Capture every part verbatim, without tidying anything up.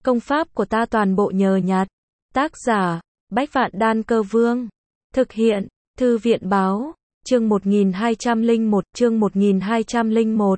Công pháp của ta toàn bộ nhờ nhặt. Tác giả, Bách Vạn Đan Cơ Vương. Thực hiện, Thư viện báo, chương một nghìn hai trăm lẻ một, chương một nghìn hai trăm lẻ một.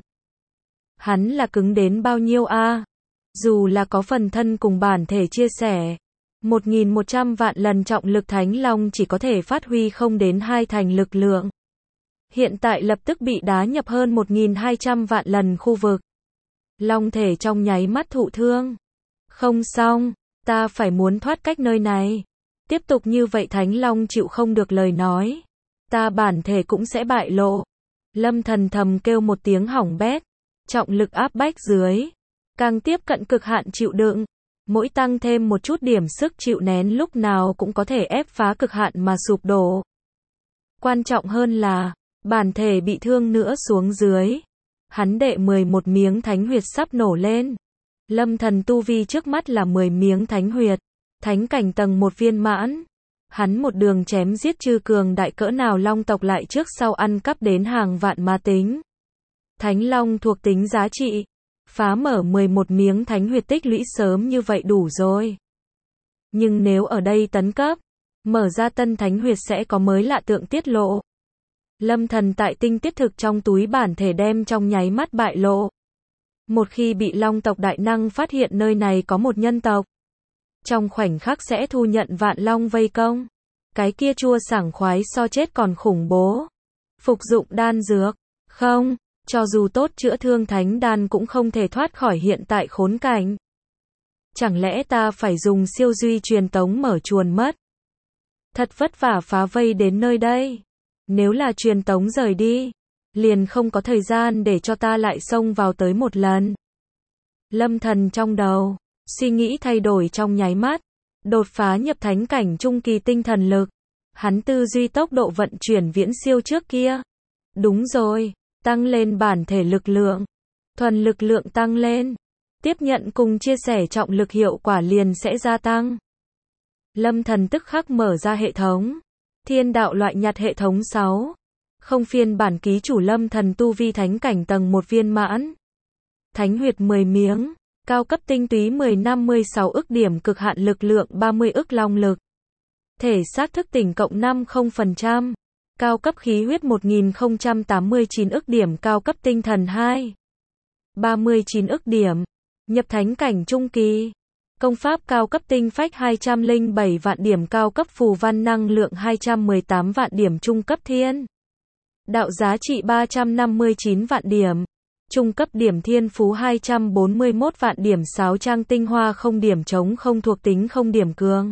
Hắn là cứng đến bao nhiêu a? Dù là có phần thân cùng bản thể chia sẻ, một nghìn một trăm vạn lần trọng lực Thánh Long chỉ có thể phát huy không đến hai thành lực lượng. Hiện tại lập tức bị đá nhập hơn một nghìn hai trăm vạn lần khu vực. Long thể trong nháy mắt thụ thương. Không xong, ta phải muốn thoát cách nơi này. Tiếp tục như vậy Thánh Long chịu không được lời nói. Ta bản thể cũng sẽ bại lộ. Lâm Thần thầm kêu một tiếng hỏng bét. Trọng lực áp bách dưới. Càng tiếp cận cực hạn chịu đựng. Mỗi tăng thêm một chút điểm sức chịu nén lúc nào cũng có thể ép phá cực hạn mà sụp đổ. Quan trọng hơn là, bản thể bị thương nữa xuống dưới. Hắn đệ mười một miếng thánh huyệt sắp nổ lên. Lâm Thần tu vi trước mắt là mười miếng thánh huyệt. Thánh cảnh tầng một viên mãn. Hắn một đường chém giết chư cường đại cỡ nào long tộc lại trước sau ăn cắp đến hàng vạn ma tính. Thánh Long thuộc tính giá trị. Phá mở mười một miếng thánh huyệt tích lũy sớm như vậy đủ rồi. Nhưng nếu ở đây tấn cấp, mở ra tân thánh huyệt sẽ có mới lạ tượng tiết lộ. Lâm Thần tại tinh tiết thực trong túi bản thể đem trong nháy mắt bại lộ. Một khi bị long tộc đại năng phát hiện nơi này có một nhân tộc, trong khoảnh khắc sẽ thu nhận vạn long vây công. Cái kia chua sảng khoái so chết còn khủng bố. Phục dụng đan dược, không, cho dù tốt chữa thương thánh đan cũng không thể thoát khỏi hiện tại khốn cảnh. Chẳng lẽ ta phải dùng siêu duy truyền tống mở chuồn mất? Thật vất vả phá vây đến nơi đây. Nếu là truyền tống rời đi, liền không có thời gian để cho ta lại xông vào tới một lần. Lâm Thần trong đầu, suy nghĩ thay đổi trong nháy mắt, đột phá nhập thánh cảnh trung kỳ tinh thần lực. Hắn tư duy tốc độ vận chuyển viễn siêu trước kia. Đúng rồi, tăng lên bản thể lực lượng, thuần lực lượng tăng lên, tiếp nhận cùng chia sẻ trọng lực hiệu quả liền sẽ gia tăng. Lâm Thần tức khắc mở ra hệ thống. Thiên đạo loại nhặt hệ thống sáu. Không phiên bản ký chủ Lâm Thần tu vi thánh cảnh tầng một viên mãn. Thánh huyệt mười miếng, cao cấp tinh túy mười năm mươi sáu ức điểm cực hạn lực lượng ba mươi ức long lực. Thể xác thức tỉnh cộng năm mươi phần trăm. Cao cấp khí huyết một nghìn không trăm tám mươi chín ức điểm cao cấp tinh thần hai. ba mươi chín ức điểm. Nhập thánh cảnh trung kỳ. Công pháp cao cấp tinh phách hai trăm lẻ bảy vạn điểm cao cấp phù văn năng lượng hai trăm mười tám vạn điểm trung cấp thiên. Đạo giá trị ba trăm năm mươi chín vạn điểm. Trung cấp điểm thiên phú hai trăm bốn mươi mốt vạn điểm sáo trang tinh hoa không điểm chống không thuộc tính không điểm cường.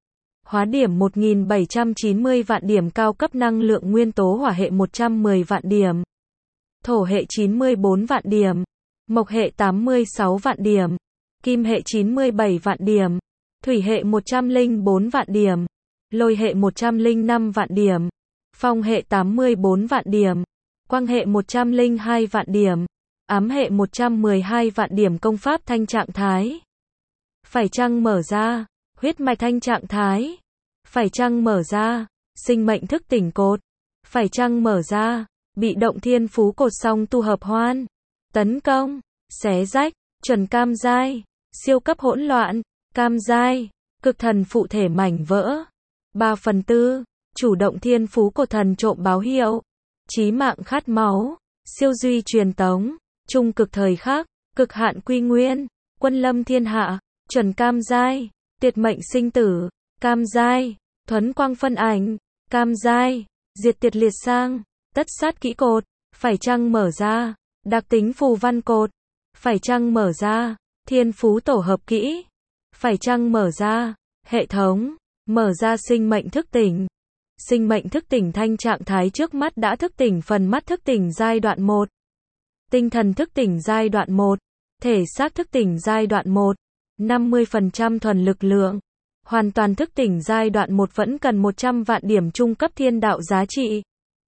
Hóa điểm một nghìn bảy trăm chín mươi vạn điểm cao cấp năng lượng nguyên tố hỏa hệ một trăm mười vạn điểm. Thổ hệ chín mươi bốn vạn điểm. Mộc hệ tám mươi sáu vạn điểm. Kim hệ chín mươi bảy vạn điểm. Thủy hệ một trăm lẻ bốn vạn điểm. Lôi hệ một trăm lẻ năm vạn điểm. Phong hệ tám mươi bốn vạn điểm. Quang hệ một trăm lẻ hai vạn điểm. Ám hệ một trăm mười hai vạn điểm công pháp thanh trạng thái. Phải chăng mở ra? Huyết mạch thanh trạng thái. Phải chăng mở ra? Sinh mệnh thức tỉnh cột. Phải chăng mở ra? Bị động thiên phú cột song tu hợp hoan. Tấn công. Xé rách. Chuẩn cam giai. Siêu cấp hỗn loạn. Cam giai. Cực thần phụ thể mảnh vỡ. ba phần tư. Chủ động thiên phú cột thần trộm báo hiệu. Chí mạng khát máu. Siêu duy truyền tống. Trung cực thời khắc. Cực hạn quy nguyên. Quân lâm thiên hạ. Chuẩn cam giai. Tiệt mệnh sinh tử. Cam giai. Thuấn quang phân ảnh. Cam giai. Diệt tiệt liệt sang. Tất sát kỹ cột. Phải chăng mở ra? Đặc tính phù văn cột. Phải chăng mở ra? Thiên phú tổ hợp kỹ. Phải chăng mở ra? Hệ thống. Mở ra sinh mệnh thức tỉnh. Sinh mệnh thức tỉnh thanh trạng thái trước mắt đã thức tỉnh phần mắt thức tỉnh giai đoạn một. Tinh thần thức tỉnh giai đoạn một. Thể xác thức tỉnh giai đoạn một. năm mươi phần trăm thuần lực lượng. Hoàn toàn thức tỉnh giai đoạn một vẫn cần một trăm vạn điểm trung cấp thiên đạo giá trị.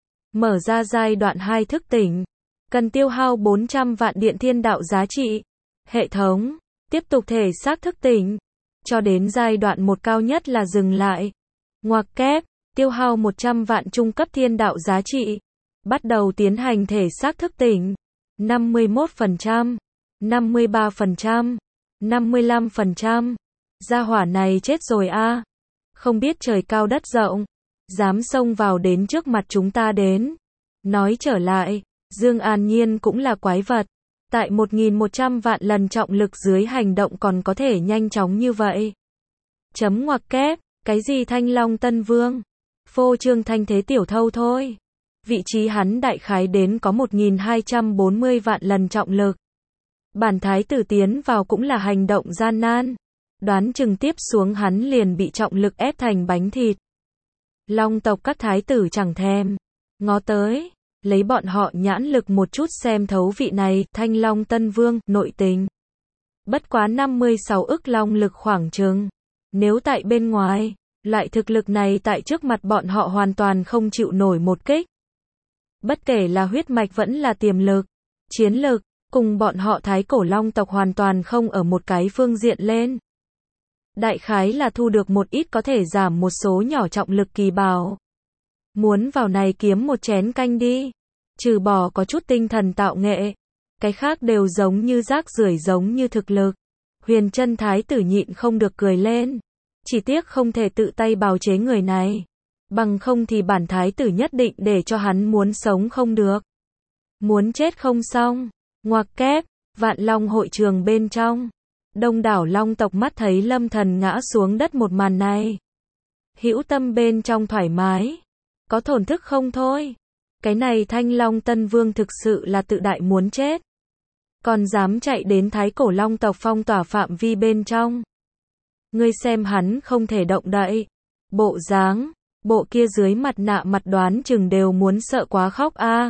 Mở ra giai đoạn hai thức tỉnh. Cần tiêu hao bốn trăm vạn điện thiên đạo giá trị. Hệ thống. Tiếp tục thể xác thức tỉnh. Cho đến giai đoạn một cao nhất là dừng lại. Ngoặc kép. Tiêu hao một trăm vạn trung cấp thiên đạo giá trị. Bắt đầu tiến hành thể xác thức tỉnh. năm mươi mốt phần trăm. năm mươi ba phần trăm. năm mươi lăm phần trăm. Gia hỏa này chết rồi a. Không biết trời cao đất rộng, dám xông vào đến trước mặt chúng ta đến. Nói trở lại, Dương An Nhiên cũng là quái vật. Tại một nghìn một trăm vạn lần trọng lực dưới hành động còn có thể nhanh chóng như vậy. Chấm ngoặc kép, cái gì Thanh Long Tân Vương? Phô trương thanh thế tiểu thâu thôi. Vị trí hắn đại khái đến có một nghìn hai trăm bốn mươi vạn lần trọng lực. Bản thái tử tiến vào cũng là hành động gian nan. Đoán chừng tiếp xuống hắn liền bị trọng lực ép thành bánh thịt. Long tộc các thái tử chẳng thèm ngó tới, lấy bọn họ nhãn lực một chút xem thấu vị này, Thanh Long Tân Vương, nội tình. Bất quá năm mươi sáu ức long lực khoảng chừng. Nếu tại bên ngoài, loại thực lực này tại trước mặt bọn họ hoàn toàn không chịu nổi một kích. Bất kể là huyết mạch vẫn là tiềm lực, chiến lực, cùng bọn họ thái cổ long tộc hoàn toàn không ở một cái phương diện lên. Đại khái là thu được một ít có thể giảm một số nhỏ trọng lực kỳ bảo. Muốn vào này kiếm một chén canh đi. Trừ bỏ có chút tinh thần tạo nghệ. Cái khác đều giống như rác rưởi giống như thực lực. Huyền Chân thái tử nhịn không được cười lên. Chỉ tiếc không thể tự tay bào chế người này. Bằng không thì bản thái tử nhất định để cho hắn muốn sống không được. Muốn chết không xong. Ngoặc kép, Vạn Long hội trường bên trong. Đông đảo long tộc mắt thấy Lâm Thần ngã xuống đất một màn này. Hữu tâm bên trong thoải mái. Có thổn thức không thôi. Cái này Thanh Long Tân Vương thực sự là tự đại muốn chết. Còn dám chạy đến thái cổ long tộc phong tỏa phạm vi bên trong. Ngươi xem hắn không thể động đậy. Bộ dáng, bộ kia dưới mặt nạ mặt đoán chừng đều muốn sợ quá khóc a.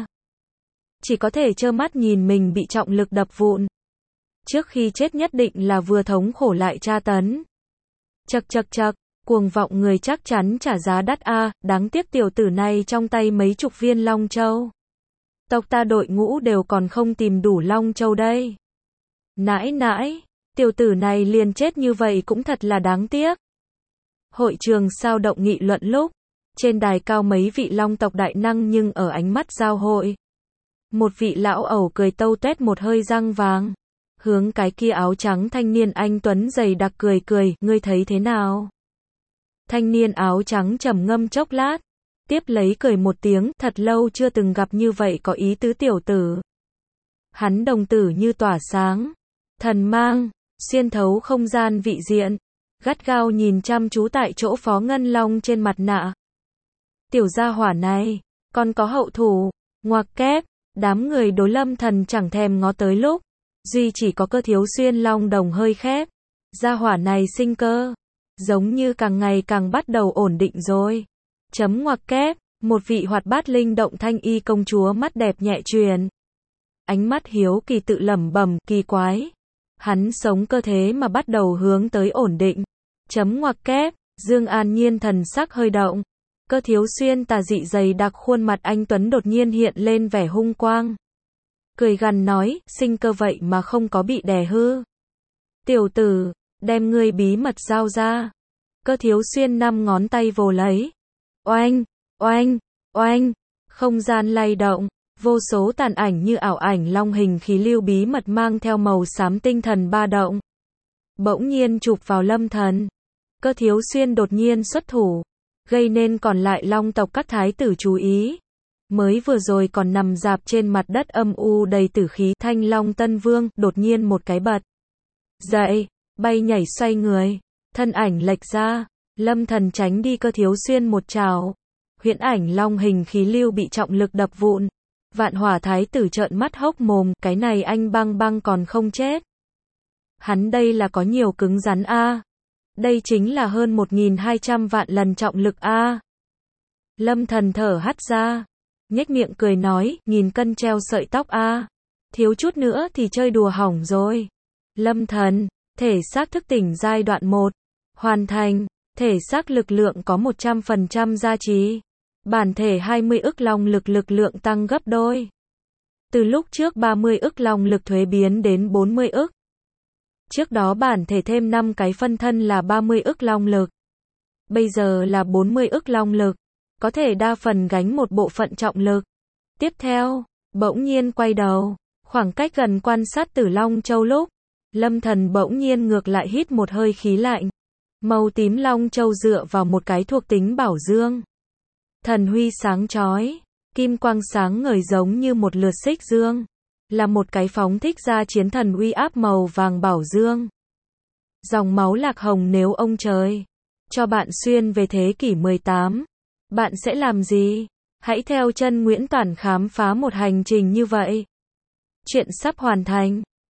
Chỉ có thể trơ mắt nhìn mình bị trọng lực đập vụn. Trước khi chết nhất định là vừa thống khổ lại tra tấn. Chậc chậc chậc, cuồng vọng người chắc chắn trả giá đắt a, đáng tiếc tiểu tử này trong tay mấy chục viên long châu. Tộc ta đội ngũ đều còn không tìm đủ long châu đây. Nãi nãi, tiểu tử này liền chết như vậy cũng thật là đáng tiếc. Hội trường sao động nghị luận lúc, trên đài cao mấy vị long tộc đại năng nhưng ở ánh mắt giao hội. Một vị lão ẩu cười tâu tuét một hơi răng vàng. Hướng cái kia áo trắng thanh niên anh tuấn dày đặc cười cười, ngươi thấy thế nào? Thanh niên áo trắng trầm ngâm chốc lát, tiếp lấy cười một tiếng, thật lâu chưa từng gặp như vậy có ý tứ tiểu tử. Hắn đồng tử như tỏa sáng, thần mang, xuyên thấu không gian vị diện, gắt gao nhìn chăm chú tại chỗ Phó Ngân Long trên mặt nạ. Tiểu gia hỏa này, còn có hậu thủ, ngoặc kép, đám người đối Lâm Thần chẳng thèm ngó tới lúc. Duy chỉ có Cơ Thiếu Xuyên long đồng hơi khép. Gia hỏa này sinh cơ. Giống như càng ngày càng bắt đầu ổn định rồi. Chấm ngoặc kép. Một vị hoạt bát linh động thanh y công chúa mắt đẹp nhẹ truyền. Ánh mắt hiếu kỳ tự lẩm bẩm, kỳ quái. Hắn sống cơ thế mà bắt đầu hướng tới ổn định. Chấm ngoặc kép. Dương An Nhiên thần sắc hơi động. Cơ Thiếu Xuyên tà dị dày đặc khuôn mặt anh tuấn đột nhiên hiện lên vẻ hung quang. Cười gằn nói, sinh cơ vậy mà không có bị đè hư. Tiểu tử, đem ngươi bí mật giao ra. Cơ Thiếu Xuyên năm ngón tay vồ lấy. Oanh, oanh, oanh, không gian lay động, vô số tàn ảnh như ảo ảnh long hình khí lưu bí mật mang theo màu xám tinh thần ba động. Bỗng nhiên chụp vào Lâm Thần. Cơ Thiếu Xuyên đột nhiên xuất thủ, gây nên còn lại long tộc các thái tử chú ý. Mới vừa rồi còn nằm dạp trên mặt đất âm u đầy tử khí Thanh Long Tân Vương, đột nhiên một cái bật dậy, bay nhảy xoay người, thân ảnh lệch ra, Lâm Thần tránh đi Cơ Thiếu Xuyên một trảo. Huyễn ảnh long hình khí lưu bị trọng lực đập vụn. Vạn Hỏa thái tử trợn mắt hốc mồm, cái này anh băng băng còn không chết. Hắn đây là có nhiều cứng rắn a. Đây chính là hơn một nghìn hai trăm vạn lần trọng lực a. Lâm Thần thở hắt ra. Nhếch miệng cười nói, nghìn cân treo sợi tóc a. Thiếu chút nữa thì chơi đùa hỏng rồi. Lâm Thần, thể xác thức tỉnh giai đoạn một. Hoàn thành, thể xác lực lượng có một trăm phần trăm gia trì. Bản thể hai mươi ức long lực lực lượng tăng gấp đôi. Từ lúc trước ba mươi ức long lực thuế biến đến bốn mươi ức. Trước đó bản thể thêm năm cái phân thân là ba mươi ức long lực. Bây giờ là bốn mươi ức long lực. Có thể đa phần gánh một bộ phận trọng lực. Tiếp theo, bỗng nhiên quay đầu, khoảng cách gần quan sát Tử Long Châu lúc, Lâm Thần bỗng nhiên ngược lại hít một hơi khí lạnh. Màu tím long châu dựa vào một cái thuộc tính bảo dương. Thần huy sáng chói, kim quang sáng ngời giống như một lượt xích dương. Là một cái phóng thích ra chiến thần uy áp màu vàng bảo dương. Dòng máu lạc hồng, nếu ông trời cho bạn xuyên về thế kỷ mười tám, bạn sẽ làm gì? Hãy theo chân Nguyễn Toản khám phá một hành trình như vậy. Chuyện sắp hoàn thành.